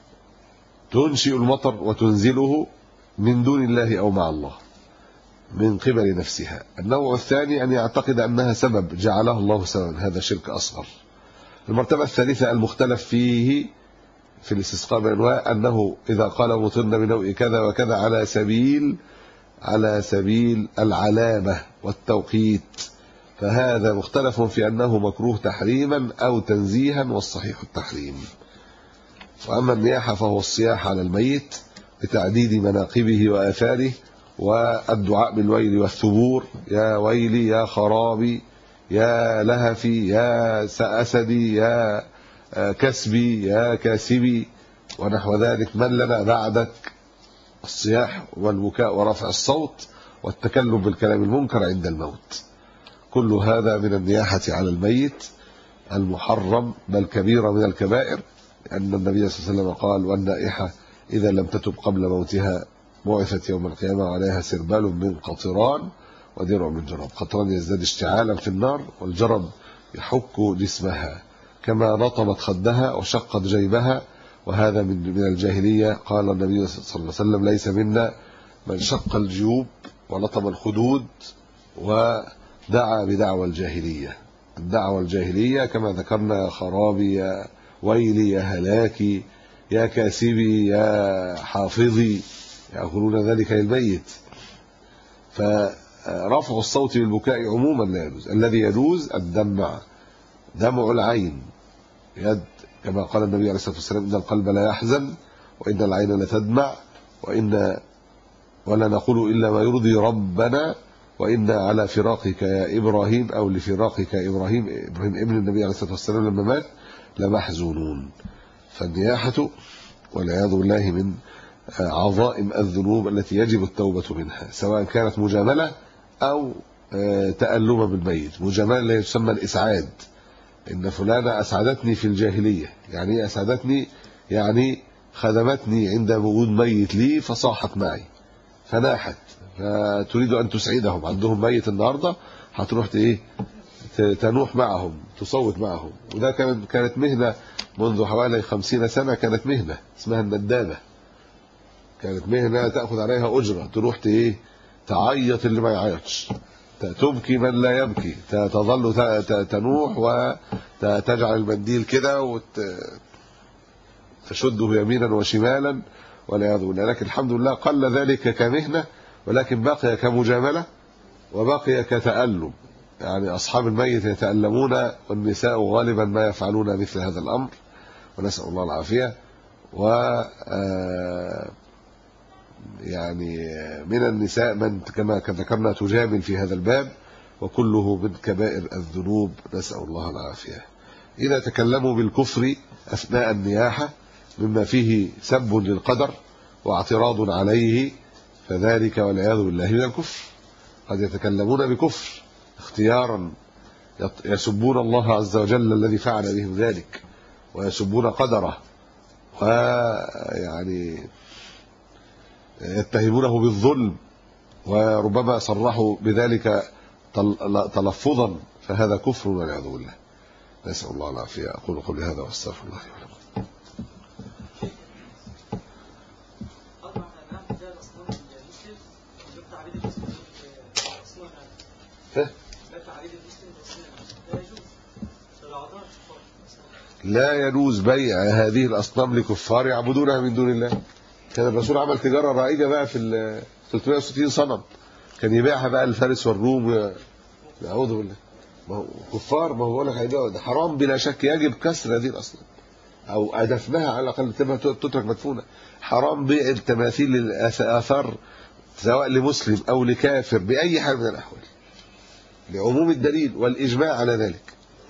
تنشئ المطر وتنزله من دون الله أو مع الله من قبل نفسها. النوع الثاني أن يعتقد أنها سبب جعلها الله سببا، هذا شرك أصغر. المرتبة الثالثة المختلف فيه في الاستسقاء بالأنواع أنه إذا قال مطرنا بنوع كذا وكذا على سبيل العلامة والتوقيت، فهذا مختلف في أنه مكروه تحريما أو تنزيها، والصحيح التحريم. وأما النياحة فهو الصياح على الميت بتعديد مناقبه وآثاره، والدعاء بالويل والثبور: يا ويلي، يا خرابي، يا لهفي، يا أسدي، يا كسبي، يا كاسبي، ونحو ذلك. من لنا بعدك؟ الصياح والبكاء ورفع الصوت والتكلم بالكلام المنكر عند الموت، كل هذا من النياحة على الميت المحرم، بل كبيرة من الكبائر، لأن النبي صلى الله عليه وسلم قال: والنائحة إذا لم تتب قبل موتها بعثت يوم القيامة عليها سربال من قطران ودرع من جرب. قطران يزداد اشتعالا في النار، والجرب يحك جسمها، كما لطمت خدها وشقت جيبها، وهذا من الجاهلية. قال النبي صلى الله عليه وسلم: ليس منا من شق الجيوب ولطم الخدود ودعا بدعوى الجاهلية. الدعوى الجاهلية كما ذكرنا: يا خرابي، يا ويلي، يا هلاكي، يا كاسبي، يا حافظي، يقولون ذلك للميت. فرفع الصوت بالبكاء عموما لا يجوز. الذي يجوز الدمع، دمع العين، كما قال النبي عليه الصلاة والسلام: إن القلب لا يحزن وإن العين لتدمع ولا نقول إلا ما يرضي ربنا وإنا على فراقك يا إبراهيم، أو لفراقك يا إبراهيم ابن النبي عليه الصلاة والسلام لما مات، لمحزونون. فالنياحة والعياذ بالله من عظائم الذنوب التي يجب التوبة منها، سواء كانت مجاملة أو تألم بالميت. مجاملة اللي يسمى الإسعاد: إن فلانة أسعدتني في الجاهلية. يعني إيه أسعدتني؟ يعني خدمتني عند وجود ميت لي فصاحت معي فناحت، فتريد أن تسعدهم. عندهم ميت النهاردة، هتروح تنوح معهم، تصوت معهم. وده كانت مهنة منذ حوالي 50 سنة، كانت مهنة اسمها الندابة، كانت مهنة تأخذ عليها أجرة، تروح تعيط اللي ما يعيطش، تبكي من لا يبكي، تظل تنوح وتجعل المنديل كده وتشده يمينا وشمالا والعياذ بالله. لكن الحمد لله قل ذلك كمهنة، ولكن بقي كمجاملة وبقي كتألم. يعني أصحاب الميت يتألمون، والنساء غالبا ما يفعلون مثل هذا الأمر، ونسأل الله العافية. يعني من النساء من كما ذكرنا تجامل في هذا الباب، وكله من كبائر الذنوب، نسأل الله العافية. إذا تكلموا بالكفر أثناء النياحة مما فيه سب للقدر واعتراض عليه، فذلك والعياذ بالله من الكفر. قد يتكلمون بكفر اختيارا، يسبون الله عز وجل الذي فعل بهم ذلك، ويسبون قدره، ويعني يتهمونه بالظلم، وربما صرحوا بذلك تلفظا، فهذا كفر والعياذ بالله. نسأل الله العافية. أقول قولي هذا واستغفر الله لي ولكم. لا يجوز بيع هذه الأصنام لكفار يعبدونها من دون الله. كان الرسول عمل تجارة رائجة بقى في 360 صنم، كان يبيعها بقى لفارس والروم. أعوذ بالله، ما هو كفار، ما هو بقول لك هيبيعوا، ده حرام بلا شك، يجب كسر هذه الأصنام أو دفنها على الأقل، تترك مدفونة. حرام بيع التماثيل الآثار سواء لمسلم أو لكافر بأي حال من الأحوال، لعموم الدليل والإجماع على ذلك.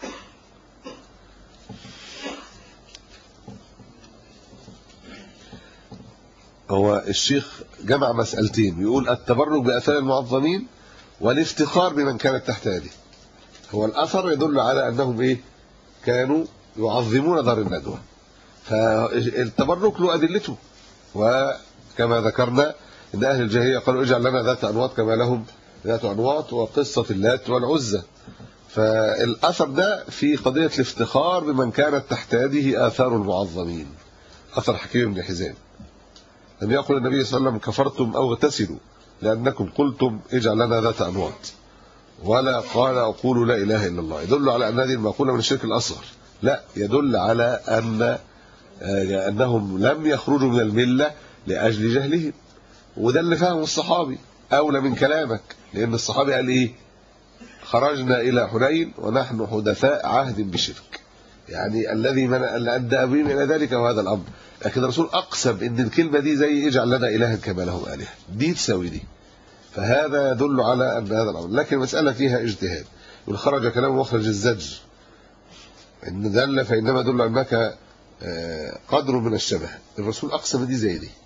هو الشيخ جمع مسألتين، يقول التبرك بآثار المعظمين والافتخار بمن كانت تحت يده. هو الأثر يدل على أنهم كانوا يعظمون دار الندوة، فالتبرك له أدلته. وكما ذكرنا إن أهل الجاهلية قالوا اجعل لنا ذات أنواط كما لهم ذات أنواط، وقصة اللات والعزى. فالأثر ده في قضية الافتخار بمن كانت تحت يده آثار المعظمين. أثر حكيم بن حزام لم يقل النبي صلى الله عليه وسلم كفرتم أو اغتسلوا لأنكم قلتم اجعل لنا ذات أنواط، ولا قال أقول لا إله إلا الله. يدل على أن هذه المقولة من الشرك الأصغر، لا، يدل على أنهم لم يخرجوا من الملة لأجل جهلهم. وده اللي فهمه الصحابي أولى من كلامك، لأن الصحابي قال خرجنا إلى حنين ونحن حدثاء عهد بشرك، يعني الذي أدى بهم إلى ذلك وهذا الأمر. لكن الرسول أقسم إن الكلمة دي زي اجعل لنا إلها كما لهم آلهة، دي تساوي دي، فهذا يدل على أن هذا الأمر. لكن المسألة فيها اجتهاد، والخرج كلام مخرج الزجر إن دل فإنما دل أنك قدر من الشبه. الرسول أقسم دي زي دي.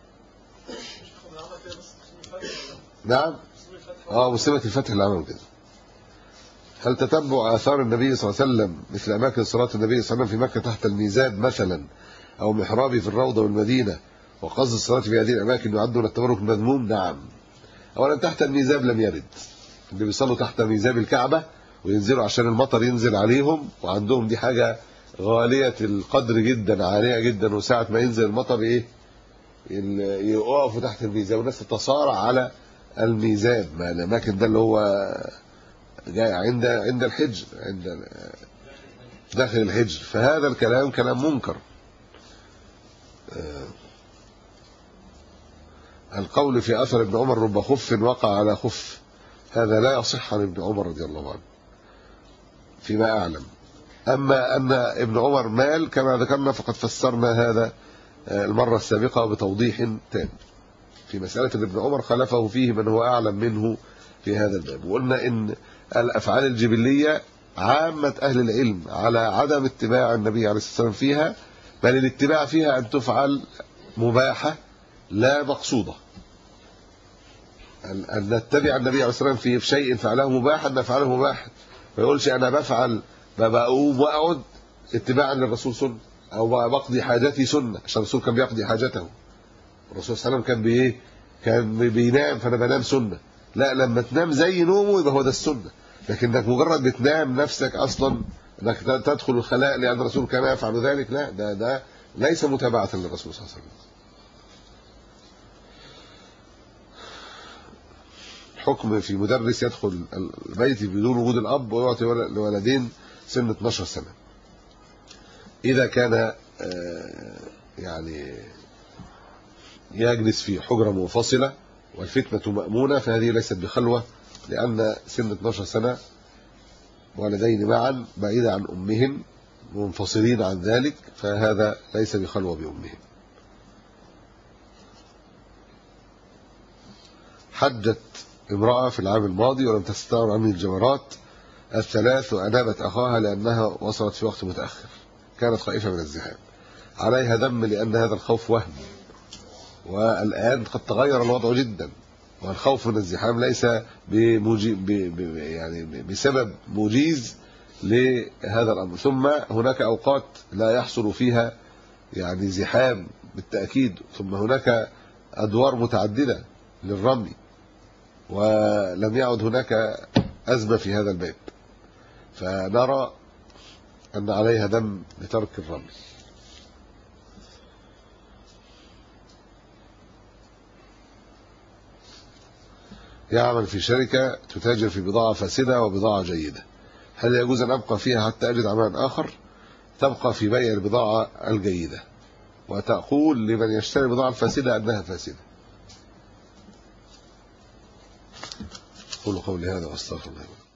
نعم، مسلمة الفتح اللي عملوا كده. هل تتبع آثار النبي صلى الله عليه وسلم مثل أماكن صلاة النبي صلى الله عليه وسلم في مكة تحت الميزاب مثلا، أو محرابي في الروضة والمدينة، وقصد الصلاة في هذه الأماكن يعد من التبرك المذموم؟ نعم. أولا تحت الميزاب لم يرد، اللي بيصلوا تحت ميزاب الكعبة وينزلوا عشان المطر ينزل عليهم، وعندهم دي حاجة غالية القدر جدا، عالية جدا، وساعة ما ينزل المطر يقفوا تحت الميزاب، والناس تتصارع على الميزاب. ما الأماكن ده اللي هو جاي عند الحجر، عند داخل الحجر، فهذا الكلام كلام منكر. القول في أثر ابن عمر رب خف وقع على خف، هذا لا يصح عن ابن عمر رضي الله عنه فيما أعلم. أما أن ابن عمر مال كما ذكرنا فقد فسرنا هذا المرة السابقة بتوضيح تام في مسألة ابن عمر خلفه فيه من هو أعلم منه في هذا الباب. وقلنا إن الأفعال الجبلية عامة أهل العلم على عدم اتباع النبي عليه الصلاة والسلام فيها، بل الاتباع فيها أن تفعل مباحة لا مقصودة، أن نتبع النبي عليه الصلاة والسلام في شيء فعله مباحا نفعله مباحا، ما يقولش أنا بفعل بقوم وأقعد اتباعا للرسول سنة، أو بقضي حاجتي سنة عشان الرسول كان بيقضي حاجته. الرسول صلى الله عليه وسلم كان بينام فأنا بنام سنة، لا، لما تنام زي نومه يبقى هو ده السنة. لكن انك مجرد بتنام نفسك اصلا انك تدخل الخلاء لان الرسول كان يفعل ذلك، لا، ده ليس متابعة للرسول صلى الله عليه وسلم. حكم في مدرس يدخل البيت بدون وجود الاب ويعطي لولدين سن 12 سنة اذا كان يعني يجلس في حجرة منفصلة والفتنة مأمونة، فهذه ليست بخلوة، لأن سن 12 سنة ولدين معا بعيدة عن أمهم منفصلين عن ذلك، فهذا ليس بخلوة بأمهم. حجت امرأة في العام الماضي ولم تستطع عن الجمرات الثلاث وأنابت أخاها لأنها وصلت في وقت متأخر، كانت خائفة من الزحام، عليها ذم لأن هذا الخوف وهم. والآن قد تغير الوضع جدا، والخوف من الزحام ليس يعني بسبب مجيز لهذا الأمر. ثم هناك أوقات لا يحصل فيها يعني زحام بالتأكيد، ثم هناك أدوار متعددة للرمي، ولم يعد هناك أزمة في هذا الباب، فنرى أن عليها دم لترك الرمي. يعمل في شركة تتاجر في بضاعة فاسدة وبضاعة جيدة، هل يجوز أن أبقى فيها حتى أجد عملا آخر؟ تبقى في بيع البضاعة الجيدة، وتقول لمن يشتري البضاعة الفاسدة أنها فاسدة. قولوا قولي هذا واستغفر الله.